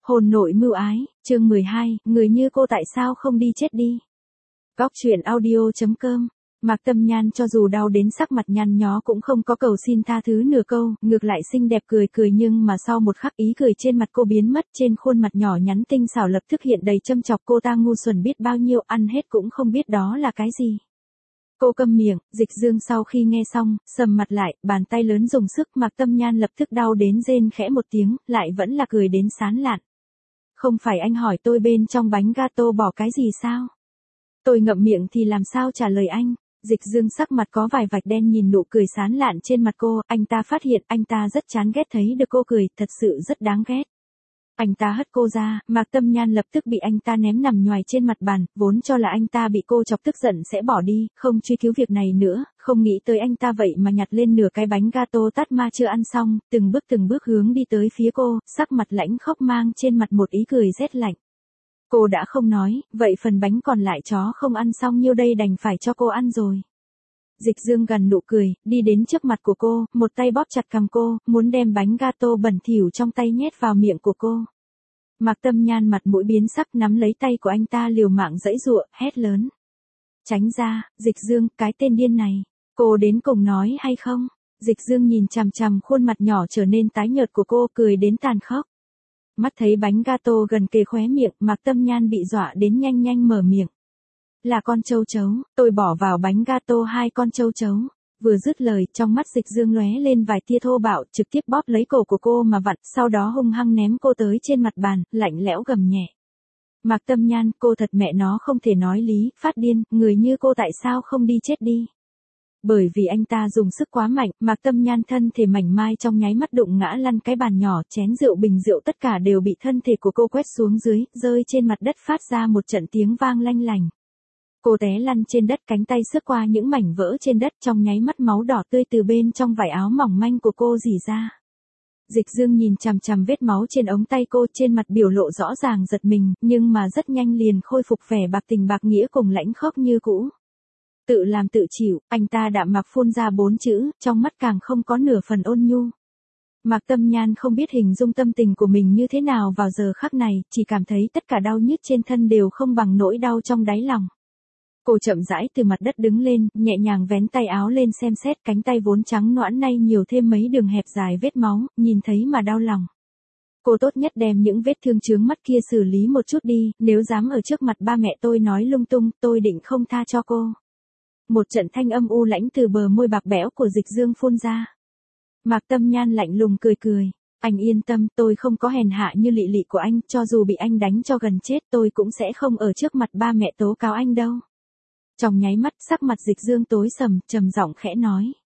Hôn nội mưu ái, chương 12, người như cô tại sao không đi chết đi. Góc truyện audio.com. Mạc Tâm Nhan cho dù đau đến sắc mặt nhăn nhó cũng không có cầu xin tha thứ nửa câu, ngược lại xinh đẹp cười cười, nhưng mà sau một khắc ý cười trên mặt cô biến mất, trên khuôn mặt nhỏ nhắn tinh xảo lập tức hiện đầy châm chọc. Cô ta ngu xuẩn biết bao nhiêu, ăn hết cũng không biết đó là cái gì. Cô câm miệng. Dịch Dương sau khi nghe xong, sầm mặt lại, bàn tay lớn dùng sức. Mạc Tâm Nhan lập tức đau đến rên khẽ một tiếng, lại vẫn là cười đến sán lạn. Không phải anh hỏi tôi bên trong bánh gato bỏ cái gì sao? Tôi ngậm miệng thì làm sao trả lời anh? Dịch Dương sắc mặt có vài vạch đen nhìn nụ cười sán lạn trên mặt cô, anh ta phát hiện anh ta rất chán ghét thấy được cô cười, thật sự rất đáng ghét. Anh ta hất cô ra, Mạc Tâm Nhan lập tức bị anh ta ném nằm nhoài trên mặt bàn, vốn cho là anh ta bị cô chọc tức giận sẽ bỏ đi, không truy cứu việc này nữa, không nghĩ tới anh ta vậy mà nhặt lên nửa cái bánh gato tát ma chưa ăn xong, từng bước hướng đi tới phía cô, sắc mặt lãnh khốc mang trên mặt một ý cười rét lạnh. Cô đã không nói, vậy phần bánh còn lại chó không ăn xong nhiêu đây đành phải cho cô ăn rồi. Dịch Dương gằn nụ cười, đi đến trước mặt của cô, một tay bóp chặt cằm cô, muốn đem bánh gato bẩn thỉu trong tay nhét vào miệng của cô. Mạc Tâm Nhan mặt mũi biến sắc nắm lấy tay của anh ta liều mạng giãy giụa, hét lớn. Tránh ra, Dịch Dương, cái tên điên này, cô đến cùng nói hay không? Dịch Dương nhìn chằm chằm khuôn mặt nhỏ trở nên tái nhợt của cô, cười đến tàn khốc. Mắt thấy bánh gato gần kề khóe miệng, Mạc Tâm Nhan bị dọa đến nhanh mở miệng. Là con châu chấu, tôi bỏ vào bánh gato 2 con châu chấu. Vừa dứt lời, trong mắt Dịch Dương lóe lên vài tia thô bạo, trực tiếp bóp lấy cổ của cô mà vặn, sau đó hung hăng ném cô tới trên mặt bàn, lạnh lẽo gầm nhẹ. Mạc Tâm Nhan, cô thật mẹ nó không thể nói lý, phát điên, người như cô tại sao không đi chết đi. Bởi vì anh ta dùng sức quá mạnh, Mạc Tâm Nhan thân thể mảnh mai trong nháy mắt đụng ngã lăn cái bàn nhỏ, chén rượu bình rượu tất cả đều bị thân thể của cô quét xuống dưới, rơi trên mặt đất phát ra một trận tiếng vang lanh lành. Cô té lăn trên đất, cánh tay xước qua những mảnh vỡ trên đất, trong nháy mắt máu đỏ tươi từ bên trong vải áo mỏng manh của cô rỉ ra. Dịch Dương nhìn chằm chằm vết máu trên ống tay cô, trên mặt biểu lộ rõ ràng giật mình, nhưng mà rất nhanh liền khôi phục vẻ bạc tình bạc nghĩa cùng lãnh khốc như cũ. Tự làm tự chịu, anh ta đạm mạc phun ra 4 chữ, trong mắt càng không có nửa phần ôn nhu. Mạc Tâm Nhan không biết hình dung tâm tình của mình như thế nào vào giờ khắc này, chỉ cảm thấy tất cả đau nhức trên thân đều không bằng nỗi đau trong đáy lòng. Cô chậm rãi từ mặt đất đứng lên, nhẹ nhàng vén tay áo lên xem xét, cánh tay vốn trắng nõn nay nhiều thêm mấy đường hẹp dài vết máu, nhìn thấy mà đau lòng. Cô tốt nhất đem những vết thương chướng mắt kia xử lý một chút đi, nếu dám ở trước mặt ba mẹ tôi nói lung tung, tôi định không tha cho cô. Một trận thanh âm u lãnh từ bờ môi bạc bẽo của Dịch Dương phun ra. Mạc Tâm Nhan lạnh lùng cười. Anh yên tâm, tôi không có hèn hạ như lị lị của anh, cho dù bị anh đánh cho gần chết tôi cũng sẽ không ở trước mặt ba mẹ tố cáo anh đâu. Trong nháy mắt, sắc mặt Dịch Dương tối sầm, trầm giọng khẽ nói.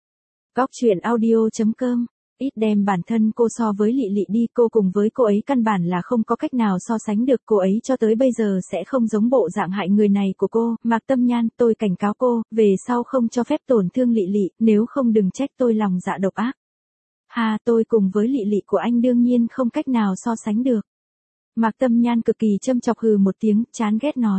Góc truyện audio.com. Ít đem bản thân cô so với lị lị đi, cô cùng với cô ấy căn bản là không có cách nào so sánh được, cô ấy cho tới bây giờ sẽ không giống bộ dạng hại người này của cô. Mạc Tâm Nhan, tôi cảnh cáo cô, về sau không cho phép tổn thương lị lị, nếu không đừng trách tôi lòng dạ độc ác. Tôi cùng với lị lị của anh đương nhiên không cách nào so sánh được. Mạc Tâm Nhan cực kỳ châm chọc hừ một tiếng, chán ghét nói.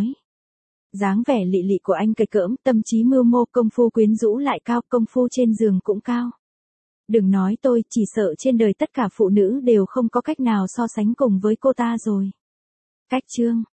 Dáng vẻ lị lị của anh kịch cỡm, tâm trí mưu mô, công phu quyến rũ lại cao, công phu trên giường cũng cao. Đừng nói tôi, chỉ sợ trên đời tất cả phụ nữ đều không có cách nào so sánh cùng với cô ta rồi. Cách chương.